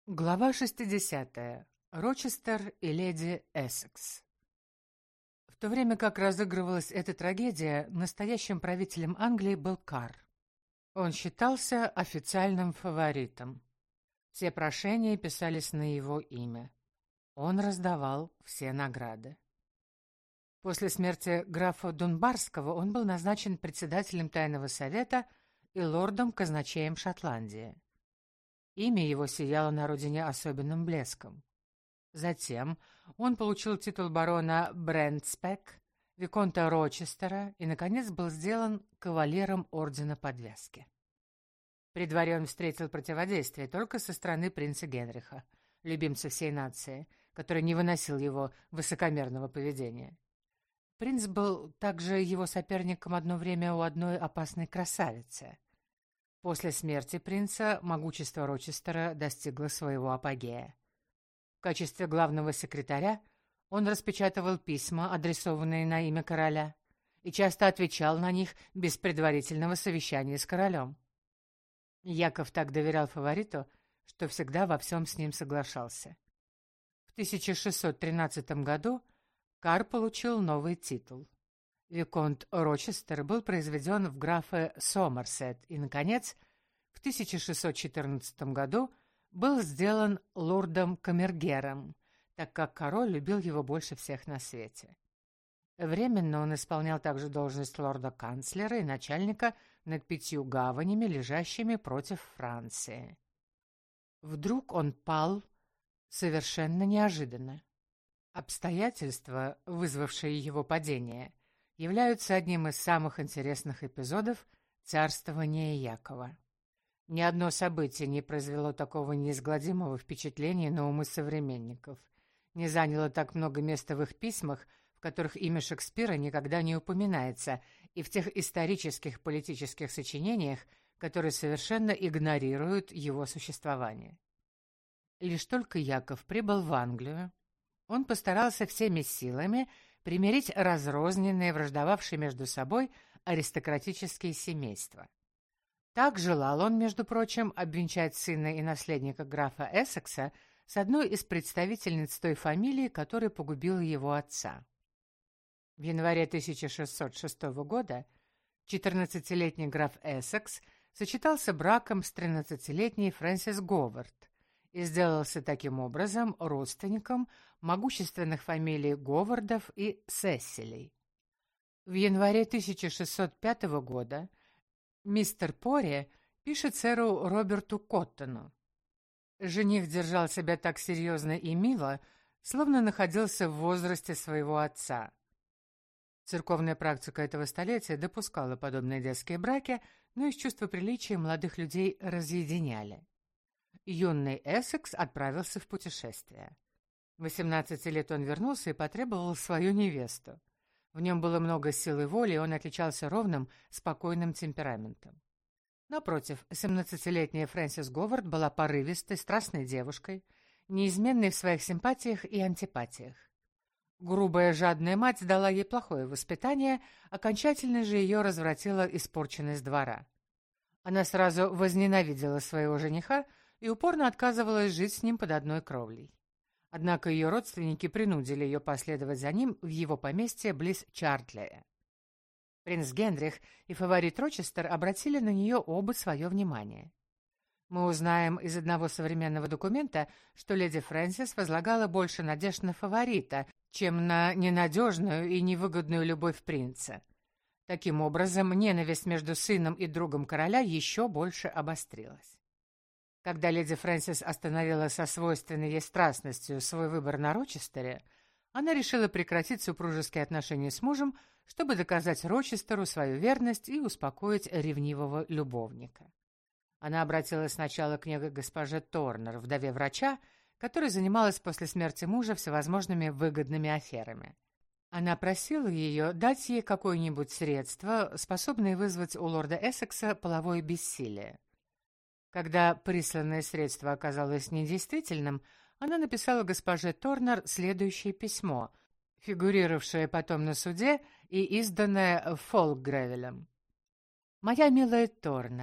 Глава 60. Рочестер и леди Эссекс. В то время как разыгрывалась эта трагедия, настоящим правителем Англии был Кар. Он считался официальным фаворитом. Все прошения писались на его имя. Он раздавал все награды. После смерти графа Дунбарского он был назначен председателем Тайного совета и лордом-казначеем Шотландии. Имя его сияло на родине особенным блеском. Затем он получил титул барона Брентспек, виконта Рочестера и, наконец, был сделан кавалером ордена Подвязки. При дворе он встретил противодействие только со стороны принца Генриха, любимца всей нации, который не выносил его высокомерного поведения. Принц был также его соперником одно время у одной опасной красавицы. После смерти принца могущество Рочестера достигло своего апогея. В качестве главного секретаря он распечатывал письма, адресованные на имя короля, и часто отвечал на них без предварительного совещания с королем. Яков так доверял фавориту, что всегда во всем с ним соглашался. В 1613 году Кар получил новый титул. Виконт Рочестер был произведен в графы Сомерсет и, наконец, в 1614 году был сделан лордом-камергером, так как король любил его больше всех на свете. Временно он исполнял также должность лорда-канцлера и начальника над 5 гаванями, лежащими против Франции. Вдруг он пал совершенно неожиданно. Обстоятельства, вызвавшие его падение, являются одним из самых интересных эпизодов царствования Якова. Ни одно событие не произвело такого неизгладимого впечатления на умы современников, не заняло так много места в их письмах, в которых имя Шекспира никогда не упоминается, и в тех исторических политических сочинениях, которые совершенно игнорируют его существование. Лишь только Яков прибыл в Англию, он постарался всеми силами примирить разрозненные, враждовавшие между собой аристократические семейства. Так желал он, между прочим, обвенчать сына и наследника графа Эссекса с одной из представительниц той фамилии, которая погубила его отца. В январе 1606 года 14-летний граф Эссекс сочетался браком с 13-летней Фрэнсис Говард и сделался таким образом родственником могущественных фамилий Говардов и Сесилей. В январе 1605 года мистер Пори пишет сэру Роберту Коттону: «Жених держал себя так серьезно и мило, словно находился в возрасте своего отца». Церковная практика этого столетия допускала подобные детские браки, но из чувства приличия молодых людей разъединяли. Юный Эссекс отправился в путешествие. 18 лет он вернулся и потребовал свою невесту. В нем было много сил и воли, и он отличался ровным, спокойным темпераментом. Напротив, 17-летняя Фрэнсис Говард была порывистой, страстной девушкой, неизменной в своих симпатиях и антипатиях. Грубая, жадная мать дала ей плохое воспитание, окончательно же ее развратила испорченность двора. Она сразу возненавидела своего жениха и упорно отказывалась жить с ним под одной кровлей. Однако ее родственники принудили ее последовать за ним в его поместье близ Чартлея. Принц Генрих и фаворит Рочестер обратили на нее оба свое внимание. Мы узнаем из одного современного документа, что леди Фрэнсис возлагала больше надежд на фаворита, чем на ненадежную и невыгодную любовь принца. Таким образом, ненависть между сыном и другом короля еще больше обострилась. Когда леди Фрэнсис остановила со свойственной ей страстностью свой выбор на Рочестере, она решила прекратить супружеские отношения с мужем, чтобы доказать Рочестеру свою верность и успокоить ревнивого любовника. Она обратилась сначала к некой госпоже Торнер, вдове врача, которая занималась после смерти мужа всевозможными выгодными аферами. Она просила ее дать ей какое-нибудь средство, способное вызвать у лорда Эссекса половое бессилие. Когда присланное средство оказалось недействительным, она написала госпоже Торнер следующее письмо, фигурировавшее потом на суде и изданное Фолкгревелем. «Моя милая Торнер,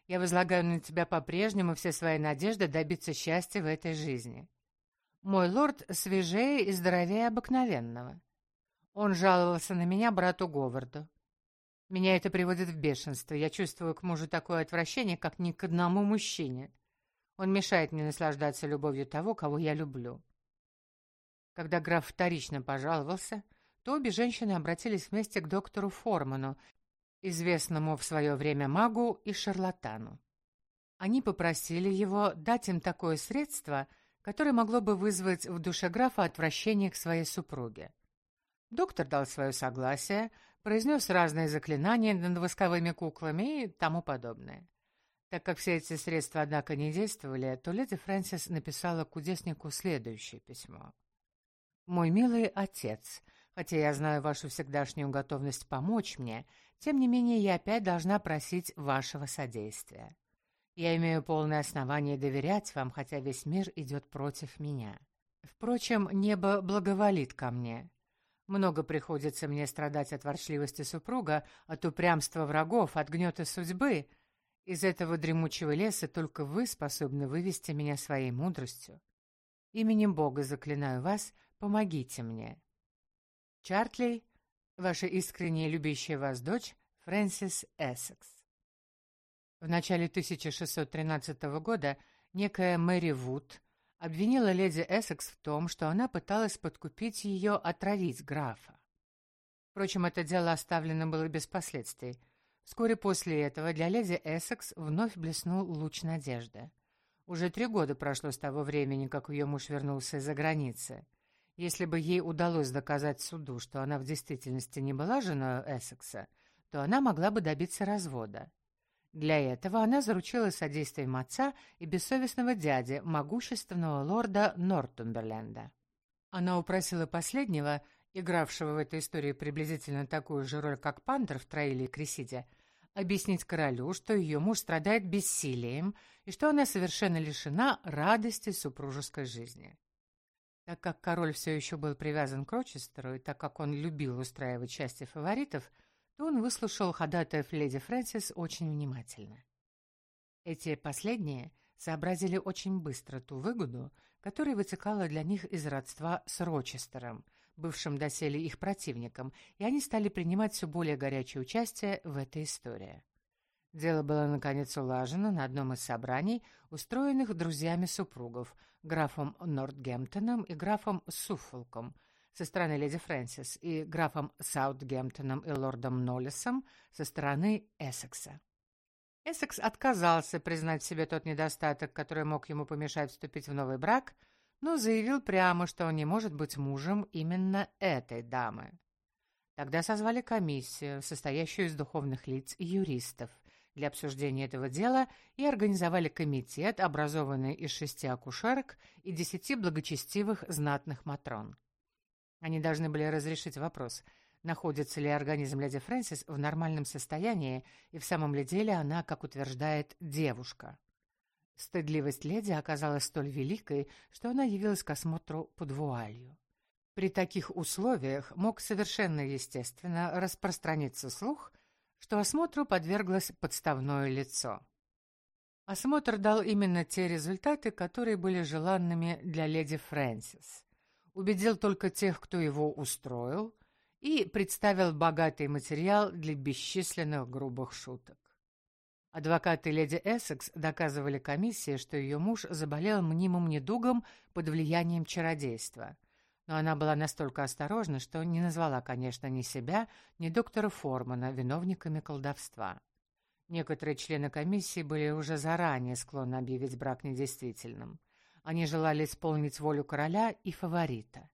Я возлагаю на тебя по-прежнему все свои надежды добиться счастья в этой жизни. Мой лорд свежее и здоровее обыкновенного. Он жаловался на меня брату Говарду. Меня это приводит в бешенство. Я чувствую к мужу такое отвращение, как ни к одному мужчине. Он мешает мне наслаждаться любовью того, кого я люблю. Когда граф вторично пожаловался, то обе женщины обратились вместе к доктору Форману, известному в свое время магу и шарлатану. Они попросили его дать им такое средство, которое могло бы вызвать в душе графа отвращение к своей супруге. Доктор дал свое согласие, произнес разные заклинания над восковыми куклами и тому подобное. Так как все эти средства, однако, не действовали, то леди Фрэнсис написала кудеснику следующее письмо. «Мой милый отец, хотя я знаю вашу всегдашнюю готовность помочь мне, тем не менее я опять должна просить вашего содействия. Я имею полное основание доверять вам, хотя весь мир идет против меня. Впрочем, небо благоволит ко мне. Много приходится мне страдать от ворчливости супруга, от упрямства врагов, от гнета судьбы. Из этого дремучего леса только вы способны вывести меня своей мудростью. Именем Бога заклинаю вас, помогите мне. Чартли, ваша искренне любящая вас дочь, Фрэнсис Эссекс». В начале 1613 года некая Мэри Вуд обвинила леди Эссекс в том, что она пыталась подкупить ее отравить графа. Впрочем, это дело оставлено было без последствий. Вскоре после этого для леди Эссекс вновь блеснул луч надежды. Уже 3 года прошло с того времени, как ее муж вернулся из-за границы. Если бы ей удалось доказать суду, что она в действительности не была женой Эссекса, то она могла бы добиться развода. Для этого она заручилась содействием отца и бессовестного дяди, могущественного лорда Нортумберленда. Она упросила последнего, игравшего в этой истории приблизительно такую же роль, как Пантер в «Троиле и Кресиде», объяснить королю, что ее муж страдает бессилием и что она совершенно лишена радости супружеской жизни. Так как король все еще был привязан к Рочестеру, и так как он любил устраивать счастье фаворитов, то он выслушал ходатаев леди Фрэнсис очень внимательно. Эти последние сообразили очень быстро ту выгоду, которая вытекала для них из родства с Рочестером, бывшим доселе их противником, и они стали принимать все более горячее участие в этой истории. Дело было, наконец, улажено на одном из собраний, устроенных друзьями супругов, графом Нортгемптоном и графом Суффолком, со стороны леди Фрэнсис, и графом Саутгемптоном и лордом Ноллесом со стороны Эссекса. Эссекс отказался признать в себе тот недостаток, который мог ему помешать вступить в новый брак, но заявил прямо, что он не может быть мужем именно этой дамы. Тогда созвали комиссию, состоящую из духовных лиц и юристов, для обсуждения этого дела и организовали комитет, образованный из 6 акушерок и 10 благочестивых знатных матрон. Они должны были разрешить вопрос, находится ли организм леди Фрэнсис в нормальном состоянии и в самом ли деле она, как утверждает, девушка. Стыдливость леди оказалась столь великой, что она явилась к осмотру под вуалью. При таких условиях мог совершенно естественно распространиться слух, что осмотру подверглось подставное лицо. Осмотр дал именно те результаты, которые были желанными для леди Фрэнсис. Убедил только тех, кто его устроил, и представил богатый материал для бесчисленных грубых шуток. Адвокаты леди Эссекс доказывали комиссии, что ее муж заболел мнимым недугом под влиянием чародейства. Но она была настолько осторожна, что не назвала, конечно, ни себя, ни доктора Формана виновниками колдовства. Некоторые члены комиссии были уже заранее склонны объявить брак недействительным. Они желали исполнить волю короля и фаворита.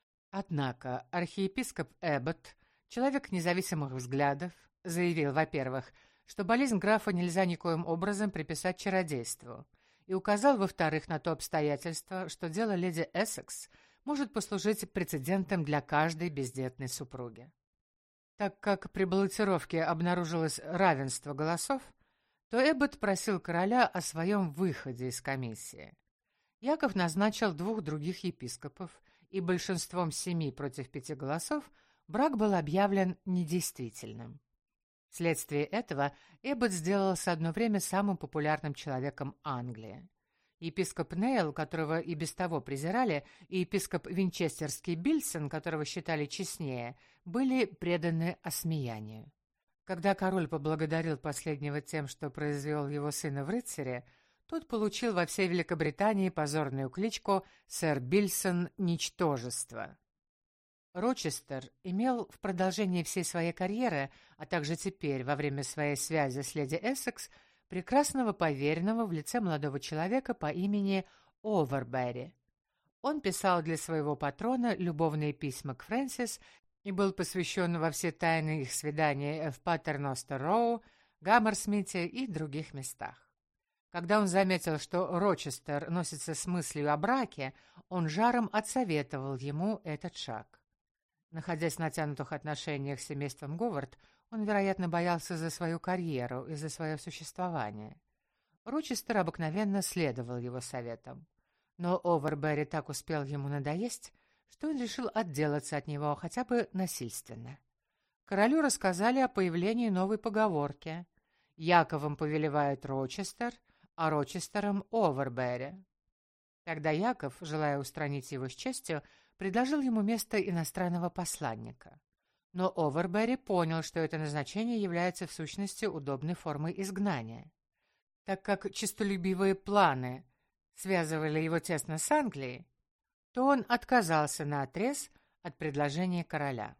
Однако архиепископ Эббот, человек независимых взглядов, заявил, во-первых, что болезнь графа нельзя никоим образом приписать чародейству, и указал, во-вторых, на то обстоятельство, что дело леди Эссекс может послужить прецедентом для каждой бездетной супруги. Так как при баллотировке обнаружилось равенство голосов, то Эббот просил короля о своем выходе из комиссии. Яков назначил 2 других епископов, и большинством 7 против 5 голосов брак был объявлен недействительным. Вследствие этого Эббот сделался одно время самым популярным человеком Англии. Епископ Нейл, которого и без того презирали, и епископ Винчестерский Бильсон, которого считали честнее, были преданы осмеянию. Когда король поблагодарил последнего тем, что произвел его сына в рыцаре, тот получил во всей Великобритании позорную кличку «Сэр Бильсон Ничтожество». Рочестер имел в продолжении всей своей карьеры, а также теперь, во время своей связи с леди Эссекс, прекрасного поверенного в лице молодого человека по имени Овербери. Он писал для своего патрона любовные письма к Фрэнсис и был посвящен во все тайны их свидания в Патерностер-Роу, Гаммерсмите и других местах. Когда он заметил, что Рочестер носится с мыслью о браке, он жаром отсоветовал ему этот шаг. Находясь в натянутых отношениях с семейством Говард, он, вероятно, боялся за свою карьеру и за свое существование. Рочестер обыкновенно следовал его советам. Но Овербери так успел ему надоесть, что он решил отделаться от него хотя бы насильственно. Королю рассказали о появлении новой поговорки: «Яковом повелевает Рочестер, а Рочестером — Овербери». Тогда Яков, желая устранить его с честью, предложил ему место иностранного посланника. Но Овербери понял, что это назначение является в сущности удобной формой изгнания. Так как честолюбивые планы связывали его тесно с Англией, то он отказался наотрез от предложения короля.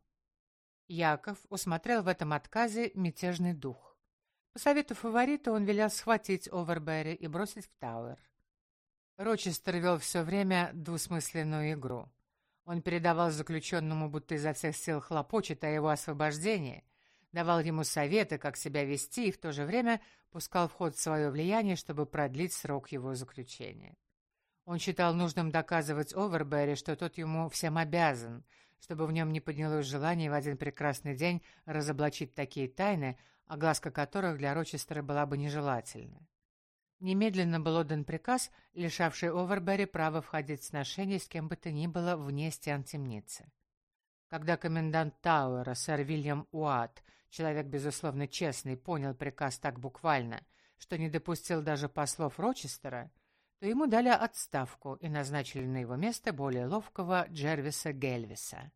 Яков усмотрел в этом отказе мятежный дух. По совету фаворита он велел схватить Овербери и бросить в Тауэр. Рочестер вел все время двусмысленную игру. Он передавал заключенному, будто изо всех сил хлопочет о его освобождении, давал ему советы, как себя вести, и в то же время пускал в ход свое влияние, чтобы продлить срок его заключения. Он считал нужным доказывать Овербери, что тот ему всем обязан, чтобы в нем не поднялось желание в один прекрасный день разоблачить такие тайны, огласка которых для Рочестера была бы нежелательна. Немедленно был отдан приказ, лишавший Овербери права входить в сношение с кем бы то ни было вне стен темницы. Когда комендант Тауэра, сэр Вильям Уатт, человек, безусловно, честный, понял приказ так буквально, что не допустил даже послов Рочестера, то ему дали отставку и назначили на его место более ловкого Джервиса Гельвиса.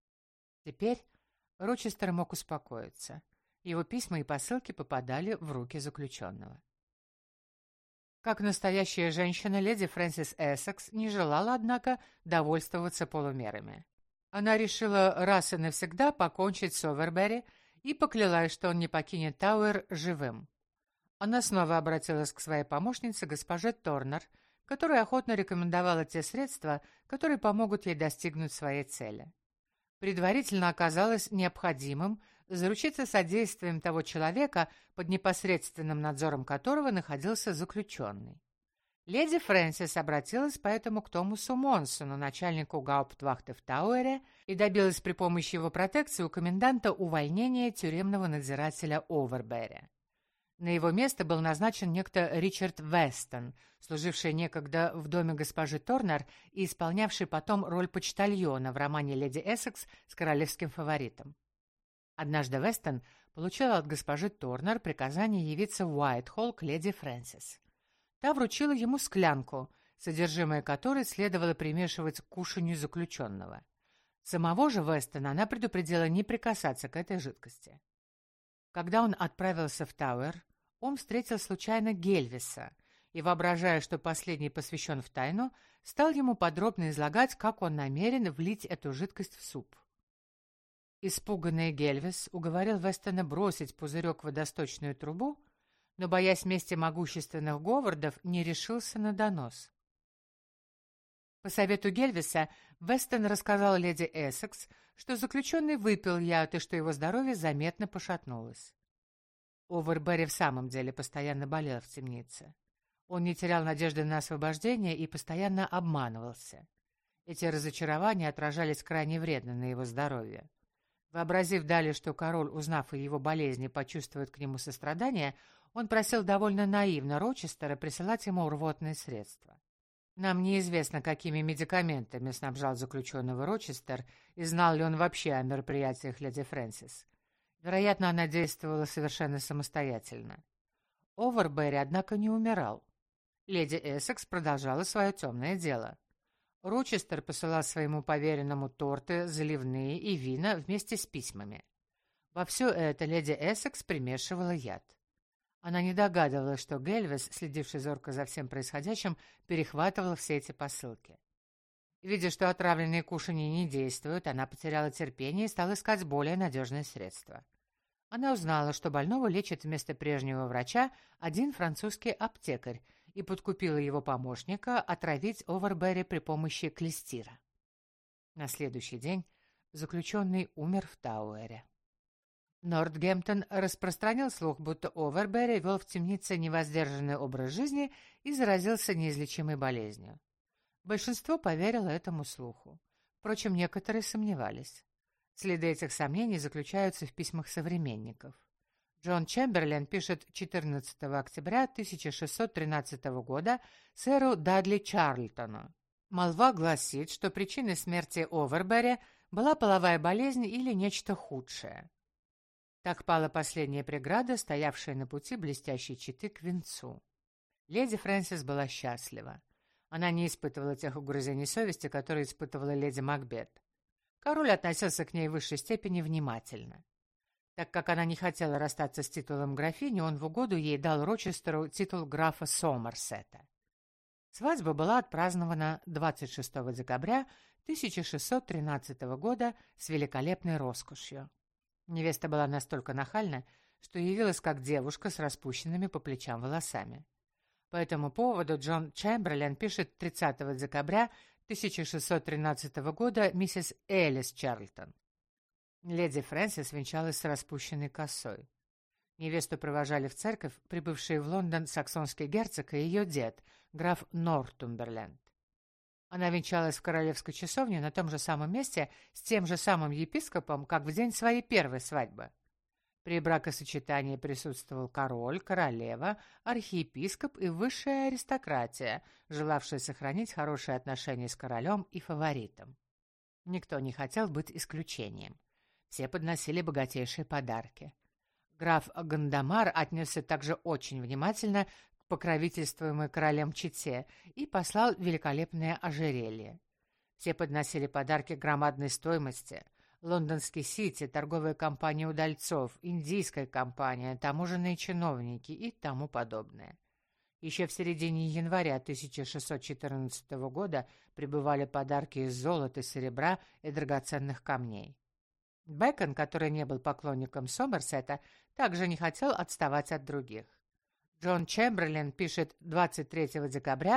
Теперь Рочестер мог успокоиться. Его письма и посылки попадали в руки заключенного. Как настоящая женщина, леди Фрэнсис Эссекс не желала, однако, довольствоваться полумерами. Она решила раз и навсегда покончить с Овербери и поклялась, что он не покинет Тауэр живым. Она снова обратилась к своей помощнице, госпоже Торнер, которая охотно рекомендовала те средства, которые помогут ей достигнуть своей цели. Предварительно оказалось необходимым заручиться содействием того человека, под непосредственным надзором которого находился заключенный. Леди Фрэнсис обратилась поэтому к Томасу Монсону, начальнику гауптвахты в Тауэре, и добилась при помощи его протекции у коменданта увольнения тюремного надзирателя Овербери. На его место был назначен некто Ричард Вестон, служивший некогда в доме госпожи Торнер и исполнявший потом роль почтальона в романе «Леди Эссекс» с королевским фаворитом. Однажды Вестон получил от госпожи Торнер приказание явиться в Уайтхолл к леди Фрэнсис. Та вручила ему склянку, содержимое которой следовало примешивать к кушанью заключенного. Самого же Вестона она предупредила не прикасаться к этой жидкости. Когда он отправился в Тауэр, он встретил случайно Гельвиса и, воображая, что последний посвящен в тайну, стал ему подробно излагать, как он намерен влить эту жидкость в суп. Испуганный Гельвис уговорил Вестона бросить пузырек в водосточную трубу, но, боясь мести могущественных Говардов, не решился на донос. По совету Гельвиса Вестон рассказал леди Эссекс, что заключенный выпил яд и что его здоровье заметно пошатнулось. Овербери в самом деле постоянно болел в темнице. Он не терял надежды на освобождение и постоянно обманывался. Эти разочарования отражались крайне вредно на его здоровье. Вообразив далее, что король, узнав о его болезни, почувствует к нему сострадание, он просил довольно наивно Рочестера присылать ему рвотные средства. Нам неизвестно, какими медикаментами снабжал заключенного Рочестер, и знал ли он вообще о мероприятиях леди Фрэнсис. Вероятно, она действовала совершенно самостоятельно. Овербери, однако, не умирал. Леди Эссекс продолжала свое темное дело. Рочестер посылал своему поверенному торты, заливные и вина вместе с письмами. Во все это леди Эссекс примешивала яд. Она не догадывалась, что Гельвес, следивший зорко за всем происходящим, перехватывал все эти посылки. Видя, что отравленные кушанья не действуют, она потеряла терпение и стала искать более надежные средства. Она узнала, что больного лечит вместо прежнего врача один французский аптекарь, и подкупила его помощника отравить Овербери при помощи клестира. На следующий день заключенный умер в Тауэре. Нортгемптон распространил слух, будто Овербери вел в темнице невоздержанный образ жизни и заразился неизлечимой болезнью. Большинство поверило этому слуху. Впрочем, некоторые сомневались. Следы этих сомнений заключаются в письмах современников. Джон Чемберлен пишет 14 октября 1613 года сэру Дадли Чарльтону. Молва гласит, что причиной смерти Овербери была половая болезнь или нечто худшее. Так пала последняя преграда, стоявшая на пути блестящей четы к венцу. Леди Фрэнсис была счастлива. Она не испытывала тех угрызений совести, которые испытывала леди Макбет. Король относился к ней в высшей степени внимательно. Так как она не хотела расстаться с титулом графини, он в угоду ей дал Рочестеру титул графа Сомерсета. Свадьба была отпразднована 26 декабря 1613 года с великолепной роскошью. Невеста была настолько нахальна, что явилась как девушка с распущенными по плечам волосами. По этому поводу Джон Чемберлен пишет 30 декабря 1613 года миссис Элис Чарльтон. Леди Фрэнсис венчалась с распущенной косой. Невесту провожали в церковь прибывшие в Лондон саксонский герцог и ее дед, граф Нортумберленд. Она венчалась в королевской часовне на том же самом месте с тем же самым епископом, как в день своей первой свадьбы. При бракосочетании присутствовал король, королева, архиепископ и высшая аристократия, желавшая сохранить хорошие отношения с королем и фаворитом. Никто не хотел быть исключением. Все подносили богатейшие подарки. Граф Гандамар отнесся также очень внимательно к покровительствуемой королем чете и послал великолепное ожерелье. Все подносили подарки громадной стоимости. Лондонский Сити, торговая компания удальцов, индийская компания, таможенные чиновники и тому подобное. Еще в середине января 1614 года прибывали подарки из золота, серебра и драгоценных камней. Бэкон, который не был поклонником Сомерсета, также не хотел отставать от других. Джон Чемберлен пишет 23 декабря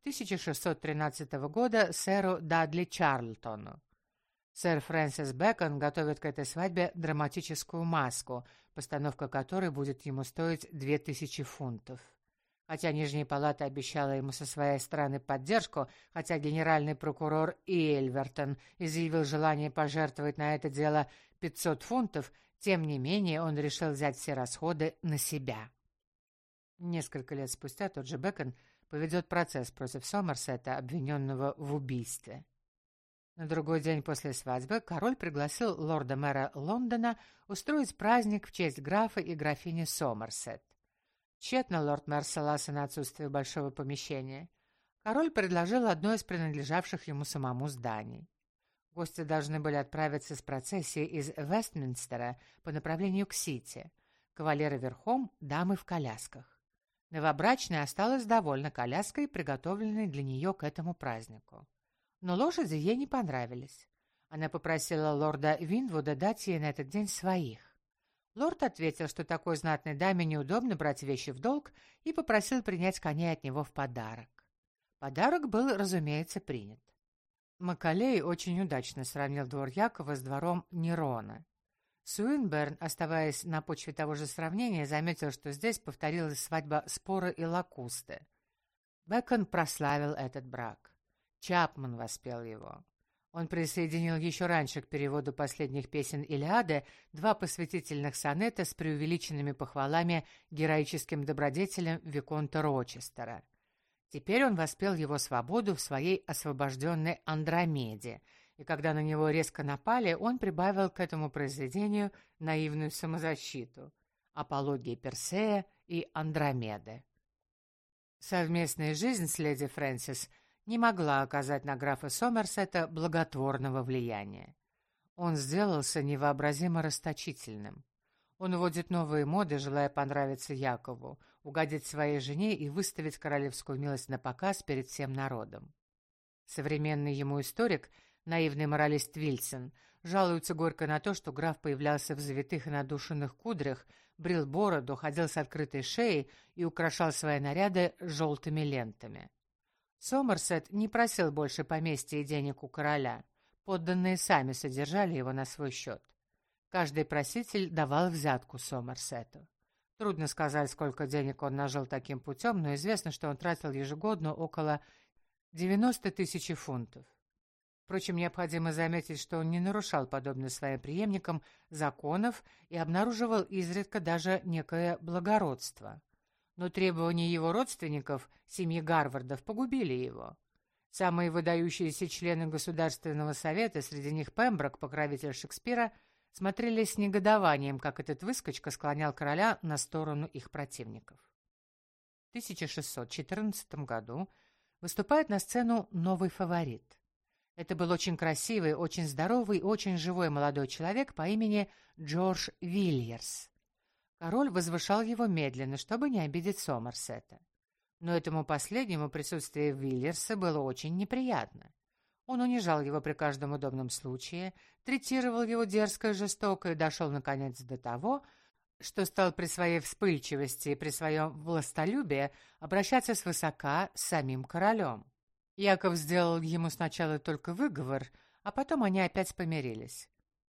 1613 года сэру Дадли Чарльтону. Сэр Фрэнсис Бэкон готовит к этой свадьбе драматическую маску, постановка которой будет ему стоить 2000 фунтов. Хотя Нижняя палата обещала ему со своей стороны поддержку, хотя генеральный прокурор Эльвертон изъявил желание пожертвовать на это дело 500 фунтов, тем не менее он решил взять все расходы на себя. Несколько лет спустя тот же Бэкон поведет процесс против Сомерсета, обвиненного в убийстве. На другой день после свадьбы король пригласил лорда-мэра Лондона устроить праздник в честь графа и графини Сомерсет. Тщетно лорд-мэр ссылался на отсутствие большого помещения. Король предложил одно из принадлежавших ему самому зданий. Гости должны были отправиться с процессией из Вестминстера по направлению к Сити. Кавалеры верхом, дамы в колясках. Новобрачная осталась довольна коляской, приготовленной для нее к этому празднику. Но лошади ей не понравились. Она попросила лорда Винвуда дать ей на этот день своих. Лорд ответил, что такой знатной даме неудобно брать вещи в долг, и попросил принять коней от него в подарок. Подарок был, разумеется, принят. Маккалей очень удачно сравнил двор Якова с двором Нерона. Суинберн, оставаясь на почве того же сравнения, заметил, что здесь повторилась свадьба Спора и Лакусты. Бэкон прославил этот брак. Чапман воспел его. Он присоединил еще раньше к переводу последних песен Илиады 2 посвятительных сонета с преувеличенными похвалами героическим добродетелям виконта Рочестера. Теперь он воспел его свободу в своей освобожденной Андромеде, и когда на него резко напали, он прибавил к этому произведению наивную самозащиту, апологии Персея и Андромеды. Совместная жизнь с леди Фрэнсис не могла оказать на графа Сомерсета благотворного влияния. Он сделался невообразимо расточительным. Он вводит новые моды, желая понравиться Якову, угодить своей жене и выставить королевскую милость на показ перед всем народом. Современный ему историк, наивный моралист Вильсон, жалуется горько на то, что граф появлялся в завитых и надушенных кудрях, брил бороду, ходил с открытой шеей и украшал свои наряды желтыми лентами. Сомерсет не просил больше поместья и денег у короля. Подданные сами содержали его на свой счет. Каждый проситель давал взятку Сомерсету. Трудно сказать, сколько денег он нажил таким путем, но известно, что он тратил ежегодно около 90 тысяч фунтов. Впрочем, необходимо заметить, что он не нарушал, подобно своим преемникам, законов и обнаруживал изредка даже некое благородство. Но требования его родственников, семьи Гарвардов, погубили его. Самые выдающиеся члены Государственного совета, среди них Пемброк, покровитель Шекспира, смотрели с негодованием, как этот выскочка склонял короля на сторону их противников. В 1614 году выступает на сцену новый фаворит. Это был очень красивый, очень здоровый, очень живой молодой человек по имени Джордж Вильерс. Король возвышал его медленно, чтобы не обидеть Сомерсета. Но этому последнему присутствие Вильерса было очень неприятно. Он унижал его при каждом удобном случае, третировал его дерзко и жестоко и дошел, наконец, до того, что стал при своей вспыльчивости и при своем властолюбии обращаться свысока с самим королем. Яков сделал ему сначала только выговор, а потом они опять помирились.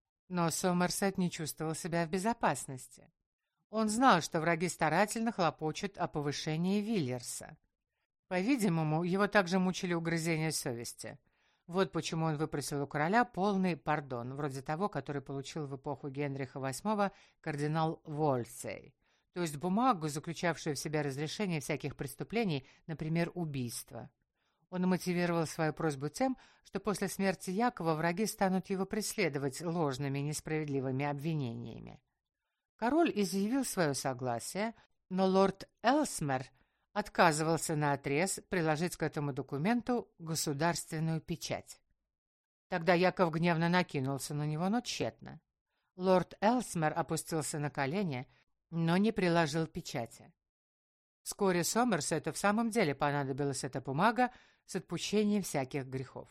Но Сомерсет не чувствовал себя в безопасности. Он знал, что враги старательно хлопочут о повышении Вильерса. По-видимому, его также мучили угрызения совести. Вот почему он выпросил у короля полный пардон, вроде того, который получил в эпоху Генриха VIII кардинал Вольсей, то есть бумагу, заключавшую в себя разрешение всяких преступлений, например, убийства. Он мотивировал свою просьбу тем, что после смерти Якова враги станут его преследовать ложными несправедливыми обвинениями. Король изъявил свое согласие, но лорд Элсмер отказывался наотрез приложить к этому документу государственную печать. Тогда Яков гневно накинулся на него, но тщетно. Лорд Элсмер опустился на колени, но не приложил печати. Вскоре Сомерсету в самом деле понадобилась эта бумага с отпущением всяких грехов.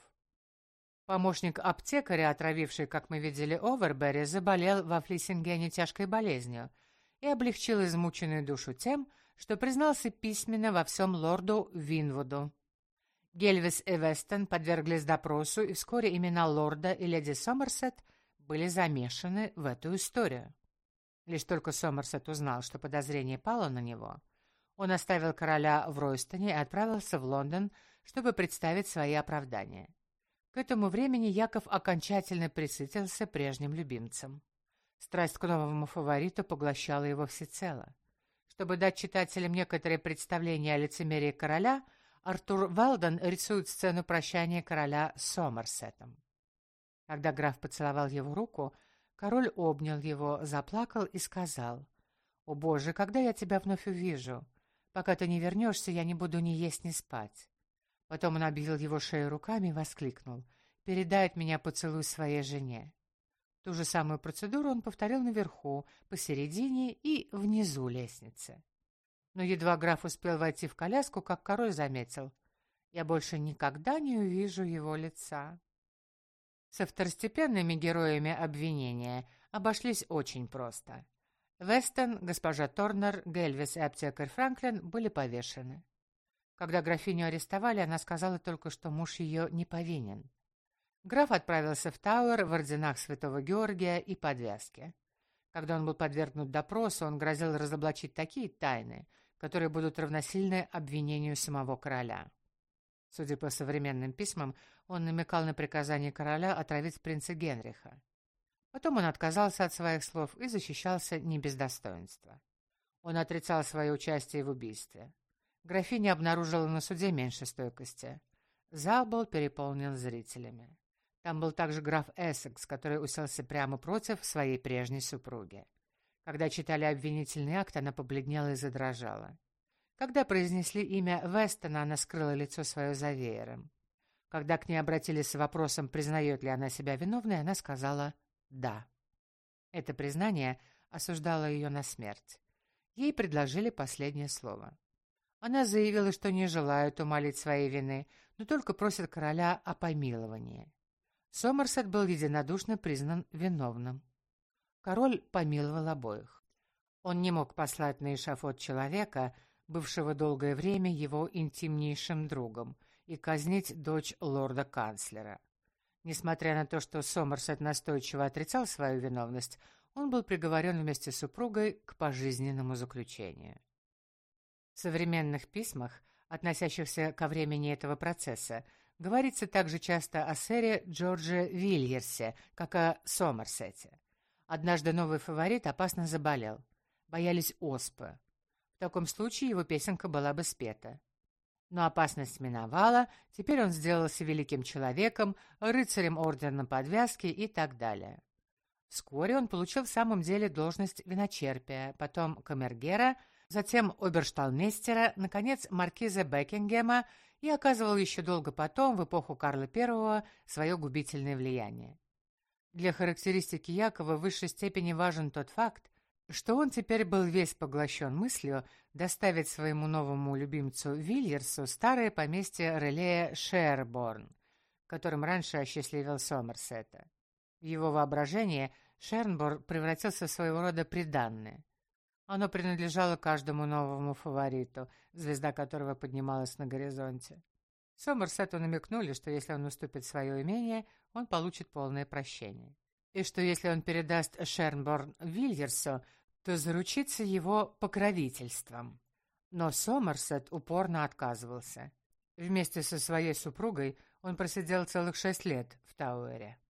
Помощник аптекаря, отравивший, как мы видели, Овербери, заболел во Флиссингене тяжкой болезнью и облегчил измученную душу тем, что признался письменно во всем лорду Винвуду. Гельвис и Вестон подверглись допросу, и вскоре имена лорда и леди Сомерсет были замешаны в эту историю. Лишь только Сомерсет узнал, что подозрение пало на него, он оставил короля в Ройстоне и отправился в Лондон, чтобы представить свои оправдания. К этому времени Яков окончательно пресытился прежним любимцем. Страсть к новому фавориту поглощала его всецело. Чтобы дать читателям некоторое представление о лицемерии короля, Артур Велдон рисует сцену прощания короля с Сомерсетом. Когда граф поцеловал его руку, король обнял его, заплакал и сказал: «О Боже, когда я тебя вновь увижу? Пока ты не вернешься, я не буду ни есть, ни спать». Потом он обвил его шею руками и воскликнул: «Передай от меня поцелуй своей жене». Ту же самую процедуру он повторил наверху, посередине и внизу лестницы. Но едва граф успел войти в коляску, как король заметил: «Я больше никогда не увижу его лица». Со второстепенными героями обвинения обошлись очень просто. Вестон, госпожа Торнер, Гельвис и аптекарь Франклин были повешены. Когда графиню арестовали, она сказала только, что муж ее не повинен. Граф отправился в Тауэр в орденах святого Георгия и подвязке. Когда он был подвергнут допросу, он грозил разоблачить такие тайны, которые будут равносильны обвинению самого короля. Судя по современным письмам, он намекал на приказание короля отравить принца Генриха. Потом он отказался от своих слов и защищался не без достоинства. Он отрицал свое участие в убийстве. Графиня обнаружила на суде меньше стойкости. Зал был переполнен зрителями. Там был также граф Эссекс, который уселся прямо против своей прежней супруги. Когда читали обвинительный акт, она побледнела и задрожала. Когда произнесли имя Вестона, она скрыла лицо свое за веером. Когда к ней обратились с вопросом, признает ли она себя виновной, она сказала «да». Это признание осуждало ее на смерть. Ей предложили последнее слово. Она заявила, что не желает умалить своей вины, но только просит короля о помиловании. Сомерсет был единодушно признан виновным. Король помиловал обоих. Он не мог послать на эшафот человека, бывшего долгое время его интимнейшим другом, и казнить дочь лорда-канцлера. Несмотря на то, что Сомерсет настойчиво отрицал свою виновность, он был приговорен вместе с супругой к пожизненному заключению. В современных письмах, относящихся ко времени этого процесса, говорится также часто о сэре Джордже Вильерсе, как о Сомерсете. Однажды новый фаворит опасно заболел. Боялись оспы. В таком случае его песенка была бы спета. Но опасность миновала, теперь он сделался великим человеком, рыцарем ордена подвязки и так далее. Вскоре он получил в самом деле должность виночерпия, потом камергера, затем обершталмейстера, наконец маркиза Бекингема и оказывал еще долго потом, в эпоху Карла I, свое губительное влияние. Для характеристики Якова в высшей степени важен тот факт, что он теперь был весь поглощен мыслью доставить своему новому любимцу Вильерсу старое поместье Релея Шерборн, которым раньше осчастливил Сомерсета. В его воображении Шернборн превратился в своего рода приданное. Оно принадлежало каждому новому фавориту, звезда которого поднималась на горизонте. Сомерсету намекнули, что если он уступит свое имение, он получит полное прощение. И что если он передаст Шернборн Вильерсу, то заручится его покровительством. Но Сомерсет упорно отказывался. Вместе со своей супругой он просидел целых 6 лет в Тауэре.